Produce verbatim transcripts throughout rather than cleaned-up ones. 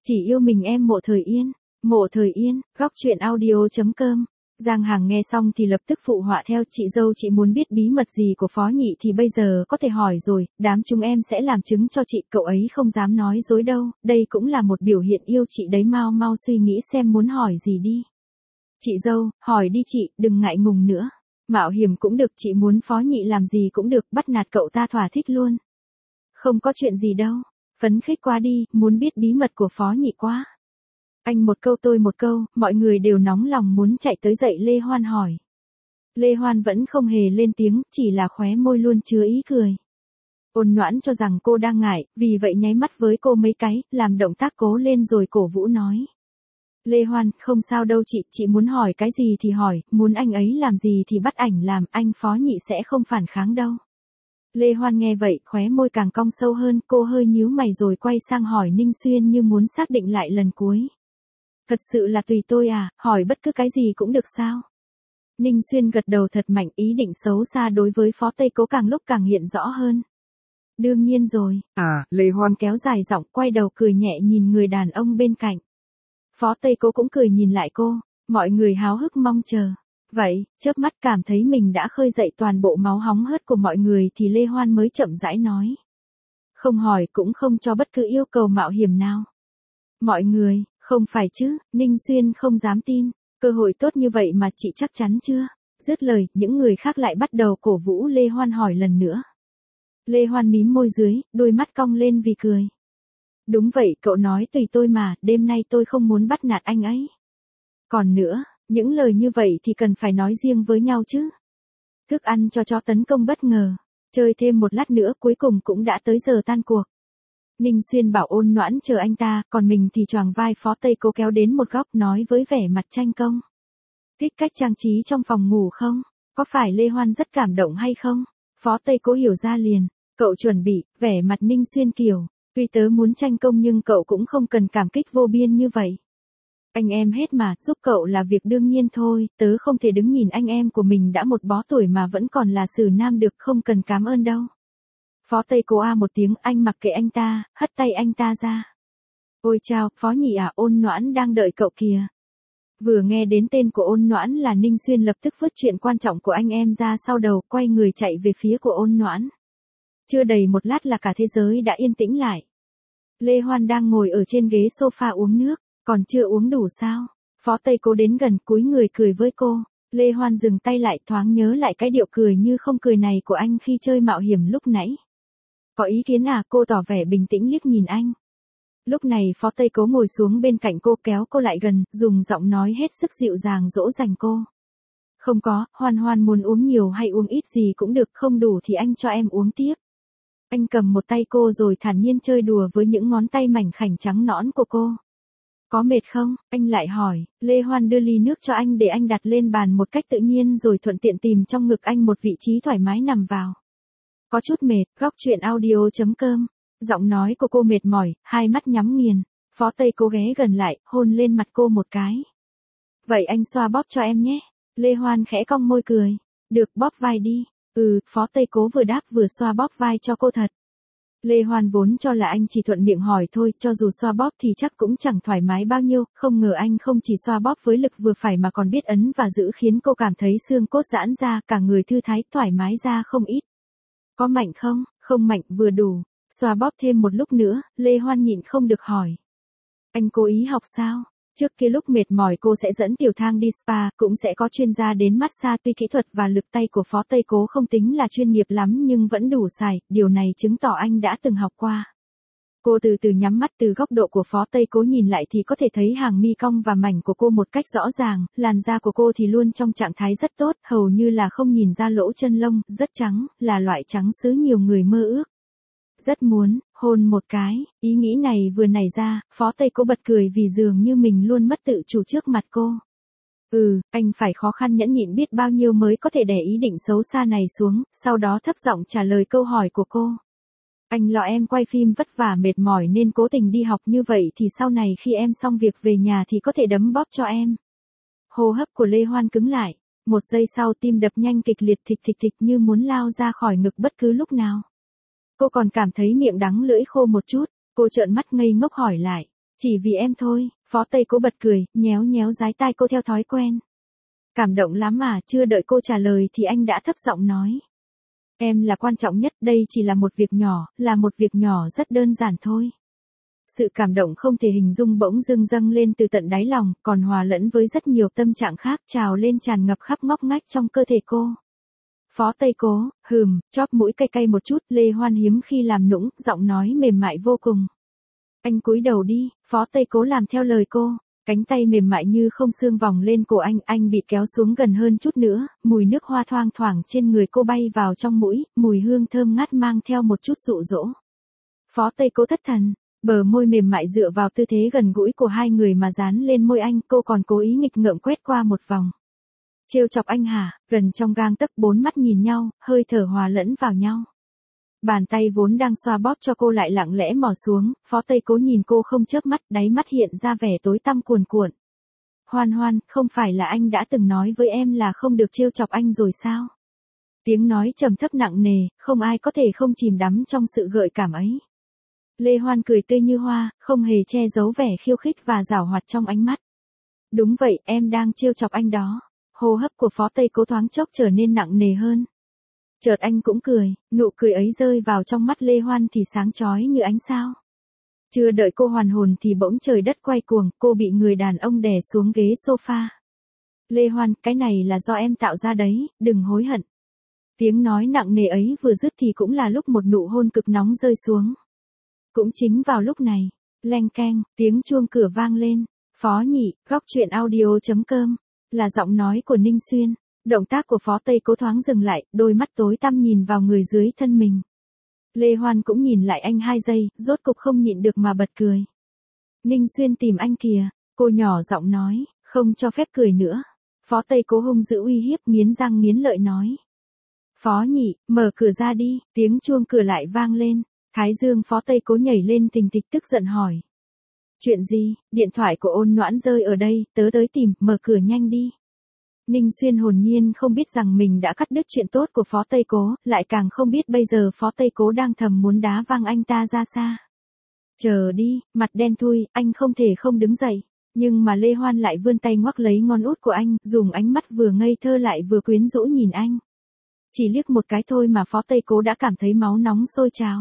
Chỉ yêu mình em Mộ Thời Yên. Mộ Thời Yên, góc truyện audio.com. Giang Hằng nghe xong thì lập tức phụ họa theo, chị dâu chị muốn biết bí mật gì của Phó Nhị thì bây giờ có thể hỏi rồi, đám chúng em sẽ làm chứng cho chị, cậu ấy không dám nói dối đâu, đây cũng là một biểu hiện yêu chị đấy, mau mau suy nghĩ xem muốn hỏi gì đi. Chị dâu, hỏi đi chị, đừng ngại ngùng nữa. Mạo hiểm cũng được, chị muốn Phó Nhị làm gì cũng được, bắt nạt cậu ta thỏa thích luôn. Không có chuyện gì đâu, phấn khích quá đi, muốn biết bí mật của Phó Nhị quá. Anh một câu tôi một câu, mọi người đều nóng lòng muốn chạy tới dậy Lê Hoan hỏi. Lê Hoan vẫn không hề lên tiếng, chỉ là khóe môi luôn chứa ý cười. Ôn Noãn cho rằng cô đang ngại, vì vậy nháy mắt với cô mấy cái, làm động tác cố lên rồi cổ vũ nói. Lê Hoan, không sao đâu chị, chị muốn hỏi cái gì thì hỏi, muốn anh ấy làm gì thì bắt ảnh làm, anh Phó Nhị sẽ không phản kháng đâu. Lê Hoan nghe vậy, khóe môi càng cong sâu hơn, cô hơi nhíu mày rồi quay sang hỏi Ninh Xuyên như muốn xác định lại lần cuối. Thật sự là tùy tôi à, hỏi bất cứ cái gì cũng được sao? Ninh Xuyên gật đầu thật mạnh, ý định xấu xa đối với Phó Tây Cố càng lúc càng hiện rõ hơn. Đương nhiên rồi. À, Lê Hoan kéo dài giọng, quay đầu cười nhẹ nhìn người đàn ông bên cạnh. Phó Tây Cố cũng cười nhìn lại cô, mọi người háo hức mong chờ. Vậy, chớp mắt cảm thấy mình đã khơi dậy toàn bộ máu hóng hớt của mọi người thì Lê Hoan mới chậm rãi nói. Không hỏi cũng không cho bất cứ yêu cầu mạo hiểm nào. Mọi người, không phải chứ, Ninh Xuyên không dám tin, cơ hội tốt như vậy mà chị chắc chắn chưa? Dứt lời, những người khác lại bắt đầu cổ vũ Lê Hoan hỏi lần nữa. Lê Hoan mím môi dưới, đôi mắt cong lên vì cười. Đúng vậy, cậu nói tùy tôi mà, đêm nay tôi không muốn bắt nạt anh ấy. Còn nữa, những lời như vậy thì cần phải nói riêng với nhau chứ. Thức ăn cho chó tấn công bất ngờ, chơi thêm một lát nữa cuối cùng cũng đã tới giờ tan cuộc. Ninh Xuyên bảo Ôn Noãn chờ anh ta, còn mình thì choàng vai Phó Tây Cố kéo đến một góc nói với vẻ mặt tranh công. Thích cách trang trí trong phòng ngủ không? Có phải Lê Hoan rất cảm động hay không? Phó Tây Cố hiểu ra liền, cậu chuẩn bị, vẻ mặt Ninh Xuyên kiểu, tuy tớ muốn tranh công nhưng cậu cũng không cần cảm kích vô biên như vậy. Anh em hết mà, giúp cậu là việc đương nhiên thôi, tớ không thể đứng nhìn anh em của mình đã một bó tuổi mà vẫn còn là xử nam được, không cần cảm ơn đâu. Phó Tây Cố a một tiếng, anh mặc kệ anh ta, hất tay anh ta ra. Ôi chao, Phó Nhị à, Ôn Noãn đang đợi cậu kìa. Vừa nghe đến tên của Ôn Noãn là Ninh Xuyên lập tức vứt chuyện quan trọng của anh em ra sau đầu, quay người chạy về phía của Ôn Noãn. Chưa đầy một lát là cả thế giới đã yên tĩnh lại. Lê Hoan đang ngồi ở trên ghế sofa uống nước, còn chưa uống đủ sao? Phó Tây Cố đến gần cúi người cười với cô. Lê Hoan dừng tay lại, thoáng nhớ lại cái điệu cười như không cười này của anh khi chơi mạo hiểm lúc nãy. Có ý kiến à? Cô tỏ vẻ bình tĩnh liếc nhìn anh. Lúc này Phó Tây Cố ngồi xuống bên cạnh cô, kéo cô lại gần, dùng giọng nói hết sức dịu dàng dỗ dành cô. Không có, Hoan Hoan muốn uống nhiều hay uống ít gì cũng được, không đủ thì anh cho em uống tiếp. Anh cầm một tay cô rồi thản nhiên chơi đùa với những ngón tay mảnh khảnh trắng nõn của cô. Có mệt không? Anh lại hỏi. Lê Hoan đưa ly nước cho anh để anh đặt lên bàn một cách tự nhiên rồi thuận tiện tìm trong ngực anh một vị trí thoải mái nằm vào. Có chút mệt, góc truyện audio.com. Giọng nói của cô mệt mỏi, hai mắt nhắm nghiền. Phó Tây Cố ghé gần lại, hôn lên mặt cô một cái. Vậy anh xoa bóp cho em nhé. Lê Hoan khẽ cong môi cười. Được, bóp vai đi. Ừ, Phó Tây Cố vừa đáp vừa xoa bóp vai cho cô thật. Lê Hoan vốn cho là anh chỉ thuận miệng hỏi thôi, cho dù xoa bóp thì chắc cũng chẳng thoải mái bao nhiêu, không ngờ anh không chỉ xoa bóp với lực vừa phải mà còn biết ấn và giữ, khiến cô cảm thấy xương cốt giãn ra, cả người thư thái, thoải mái ra không ít. Có mạnh không? Không mạnh, vừa đủ. Xoa bóp thêm một lúc nữa, Lê Hoan nhịn không được hỏi. Anh cố ý học sao? Trước kia lúc mệt mỏi cô sẽ dẫn Tiểu Thang đi spa, cũng sẽ có chuyên gia đến massage, tuy kỹ thuật và lực tay của Phó Tây Cố không tính là chuyên nghiệp lắm nhưng vẫn đủ xài, điều này chứng tỏ anh đã từng học qua. Cô từ từ nhắm mắt, từ góc độ của Phó Tây Cố nhìn lại thì có thể thấy hàng mi cong và mảnh của cô một cách rõ ràng, làn da của cô thì luôn trong trạng thái rất tốt, hầu như là không nhìn ra lỗ chân lông, rất trắng, là loại trắng sứ nhiều người mơ ước. Rất muốn, hôn một cái, ý nghĩ này vừa nảy ra, Phó Tây Cố bật cười vì dường như mình luôn mất tự chủ trước mặt cô. Ừ, anh phải khó khăn nhẫn nhịn biết bao nhiêu mới có thể đè ý định xấu xa này xuống, sau đó thấp giọng trả lời câu hỏi của cô. Anh lo em quay phim vất vả mệt mỏi nên cố tình đi học như vậy thì sau này khi em xong việc về nhà thì có thể đấm bóp cho em. Hô hấp của Lê Hoan cứng lại, một giây sau tim đập nhanh kịch liệt thịch thịch thịch như muốn lao ra khỏi ngực bất cứ lúc nào. Cô còn cảm thấy miệng đắng lưỡi khô một chút, cô trợn mắt ngây ngốc hỏi lại. Chỉ vì em thôi, Phó Tây Cố bật cười, nhéo nhéo dái tai cô theo thói quen. Cảm động lắm à, chưa đợi cô trả lời thì anh đã thấp giọng nói. Em là quan trọng nhất, đây chỉ là một việc nhỏ, là một việc nhỏ rất đơn giản thôi. Sự cảm động không thể hình dung bỗng dưng dâng lên từ tận đáy lòng, còn hòa lẫn với rất nhiều tâm trạng khác trào lên tràn ngập khắp ngóc ngách trong cơ thể cô. Phó Tây Cố, hừm, chóp mũi cay cay một chút, Lê Hoan hiếm khi làm nũng, giọng nói mềm mại vô cùng. Anh cúi đầu đi, Phó Tây Cố làm theo lời cô, cánh tay mềm mại như không xương vòng lên cổ anh, anh bị kéo xuống gần hơn chút nữa, mùi nước hoa thoang thoảng trên người cô bay vào trong mũi, mùi hương thơm ngát mang theo một chút dụ dỗ. Phó Tây Cố thất thần, bờ môi mềm mại dựa vào tư thế gần gũi của hai người mà dán lên môi anh, cô còn cố ý nghịch ngợm quét qua một vòng. Trêu chọc anh hả, gần trong gang tấc bốn mắt nhìn nhau, hơi thở hòa lẫn vào nhau. Bàn tay vốn đang xoa bóp cho cô lại lặng lẽ mò xuống, Phó Tây Cố nhìn cô không chớp mắt, đáy mắt hiện ra vẻ tối tăm cuồn cuộn. Hoan Hoan, không phải là anh đã từng nói với em là không được trêu chọc anh rồi sao? Tiếng nói trầm thấp nặng nề, không ai có thể không chìm đắm trong sự gợi cảm ấy. Lê Hoan cười tươi như hoa, không hề che giấu vẻ khiêu khích và giảo hoạt trong ánh mắt. Đúng vậy, em đang trêu chọc anh đó. Hô hấp của Phó Tây Cố thoáng chốc trở nên nặng nề hơn. Chợt anh cũng cười, nụ cười ấy rơi vào trong mắt Lê Hoan thì sáng chói như ánh sao. Chưa đợi cô hoàn hồn thì bỗng trời đất quay cuồng, cô bị người đàn ông đè xuống ghế sofa. Lê Hoan, cái này là do em tạo ra đấy, đừng hối hận. Tiếng nói nặng nề ấy vừa dứt thì cũng là lúc một nụ hôn cực nóng rơi xuống. Cũng chính vào lúc này, leng keng, tiếng chuông cửa vang lên. Phó Nhị, góc truyện audio chấm com, là giọng nói của Ninh Xuyên. Động tác của Phó Tây Cố thoáng dừng lại, đôi mắt tối tăm nhìn vào người dưới thân mình. Lê Hoan cũng nhìn lại anh hai giây, rốt cục không nhịn được mà bật cười. Ninh Xuyên tìm anh kìa, cô nhỏ giọng nói, không cho phép cười nữa. Phó Tây Cố hung dữ uy hiếp, nghiến răng nghiến lợi nói. Phó Nhị, mở cửa ra đi, tiếng chuông cửa lại vang lên. Thái dương Phó Tây Cố nhảy lên tình tịch tức giận hỏi. Chuyện gì, điện thoại của Ôn Noãn rơi ở đây, tớ tới tìm, mở cửa nhanh đi. Ninh Xuyên hồn nhiên không biết rằng mình đã cắt đứt chuyện tốt của Phó Tây Cố, lại càng không biết bây giờ Phó Tây Cố đang thầm muốn đá văng anh ta ra xa. Chờ đi, mặt đen thui, anh không thể không đứng dậy. Nhưng mà Lê Hoan lại vươn tay ngoắc lấy ngón út của anh, dùng ánh mắt vừa ngây thơ lại vừa quyến rũ nhìn anh. Chỉ liếc một cái thôi mà Phó Tây Cố đã cảm thấy máu nóng sôi trào.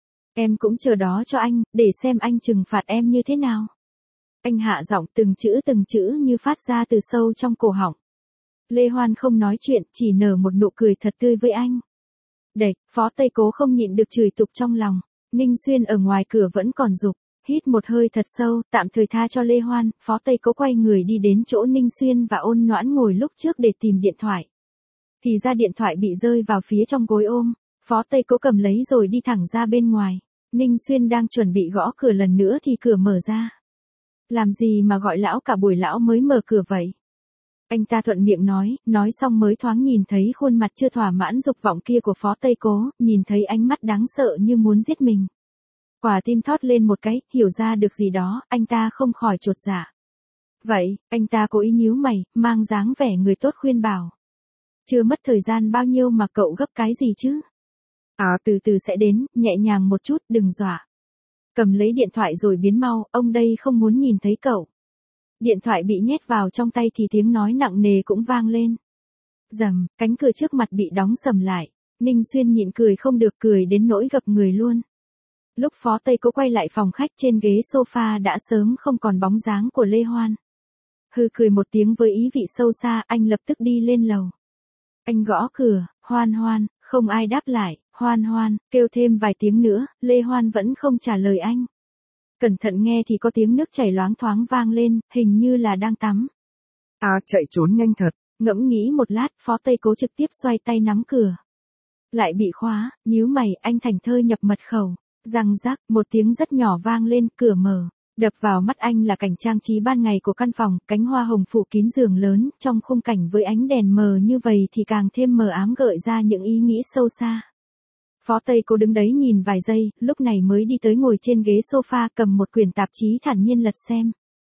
Em cũng chờ đó cho anh, để xem anh trừng phạt em như thế nào. Anh hạ giọng từng chữ từng chữ như phát ra từ sâu trong cổ họng. Lê Hoan không nói chuyện, chỉ nở một nụ cười thật tươi với anh. Đệt, Phó Tây Cố không nhịn được chửi tục trong lòng. Ninh Xuyên ở ngoài cửa vẫn còn giục, hít một hơi thật sâu, tạm thời tha cho Lê Hoan, Phó Tây Cố quay người đi đến chỗ Ninh Xuyên và Ôn Noãn ngồi lúc trước để tìm điện thoại. Thì ra điện thoại bị rơi vào phía trong gối ôm, Phó Tây Cố cầm lấy rồi đi thẳng ra bên ngoài. Ninh Xuyên đang chuẩn bị gõ cửa lần nữa thì cửa mở ra. Làm gì mà gọi lão cả buổi lão mới mở cửa vậy? Anh ta thuận miệng nói, nói xong mới thoáng nhìn thấy khuôn mặt chưa thỏa mãn dục vọng kia của Phó Tây Cố, nhìn thấy ánh mắt đáng sợ như muốn giết mình. Quả tim thót lên một cái, hiểu ra được gì đó, anh ta không khỏi chột dạ. Vậy, anh ta cố ý nhíu mày, mang dáng vẻ người tốt khuyên bảo. Chưa mất thời gian bao nhiêu mà cậu gấp cái gì chứ? À, từ từ sẽ đến, nhẹ nhàng một chút, đừng dọa. Cầm lấy điện thoại rồi biến mau, ông đây không muốn nhìn thấy cậu. Điện thoại bị nhét vào trong tay thì tiếng nói nặng nề cũng vang lên. Rầm, cánh cửa trước mặt bị đóng sầm lại. Ninh Xuyên nhịn cười không được, cười đến nỗi gập người luôn. Lúc Phó Tây Cố quay lại phòng khách, trên ghế sofa đã sớm không còn bóng dáng của Lê Hoan. Hừ cười một tiếng với ý vị sâu xa, anh lập tức đi lên lầu. Anh gõ cửa, Hoan Hoan, không ai đáp lại, Hoan Hoan, kêu thêm vài tiếng nữa, Lê Hoan vẫn không trả lời anh. Cẩn thận nghe thì có tiếng nước chảy loáng thoáng vang lên, hình như là đang tắm. À, chạy trốn nhanh thật. Ngẫm nghĩ một lát, Phó Tây Cố trực tiếp xoay tay nắm cửa. Lại bị khóa, nhíu mày, anh thành thơi nhập mật khẩu. Răng rắc, một tiếng rất nhỏ vang lên, cửa mở. Đập vào mắt anh là cảnh trang trí ban ngày của căn phòng, cánh hoa hồng phủ kín giường lớn, trong khung cảnh với ánh đèn mờ như vậy thì càng thêm mờ ám, gợi ra những ý nghĩ sâu xa. Phó Tây Cố đứng đấy nhìn vài giây, lúc này mới đi tới ngồi trên ghế sofa, cầm một quyển tạp chí thản nhiên lật xem.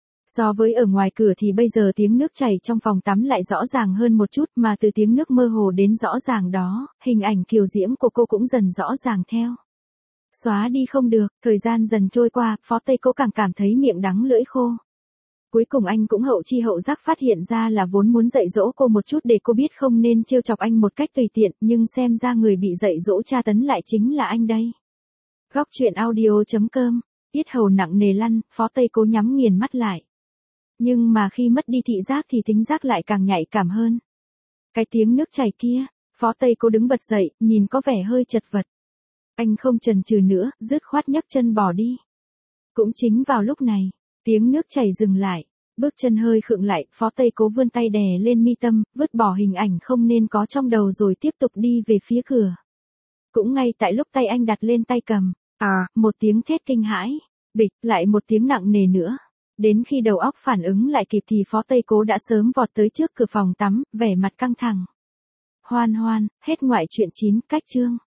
So với ở ngoài cửa thì bây giờ tiếng nước chảy trong phòng tắm lại rõ ràng hơn một chút, mà từ tiếng nước mơ hồ đến rõ ràng đó, hình ảnh kiều diễm của cô cũng dần rõ ràng theo. Xóa đi không được, thời gian dần trôi qua, Phó Tây Cố càng cảm thấy miệng đắng lưỡi khô. Cuối cùng anh cũng hậu chi hậu giác phát hiện ra là vốn muốn dạy dỗ cô một chút để cô biết không nên trêu chọc anh một cách tùy tiện, nhưng xem ra người bị dạy dỗ tra tấn lại chính là anh đây. Góc truyện audio chấm com, yết hầu nặng nề lăn, Phó Tây Cố nhắm nghiền mắt lại. Nhưng mà khi mất đi thị giác thì thính giác lại càng nhạy cảm hơn. Cái tiếng nước chảy kia, Phó Tây Cố đứng bật dậy, nhìn có vẻ hơi chật vật. Anh không chần chừ nữa, dứt khoát nhấc chân bỏ đi. Cũng chính vào lúc này, tiếng nước chảy dừng lại, bước chân hơi khựng lại, Phó Tây Cố vươn tay đè lên mi tâm, vứt bỏ hình ảnh không nên có trong đầu rồi tiếp tục đi về phía cửa. Cũng ngay tại lúc tay anh đặt lên tay cầm, à, một tiếng thét kinh hãi, bịch, lại một tiếng nặng nề nữa. Đến khi đầu óc phản ứng lại kịp thì Phó Tây Cố đã sớm vọt tới trước cửa phòng tắm, vẻ mặt căng thẳng. Hoan hoan, hết ngoại truyện chín, cách chương.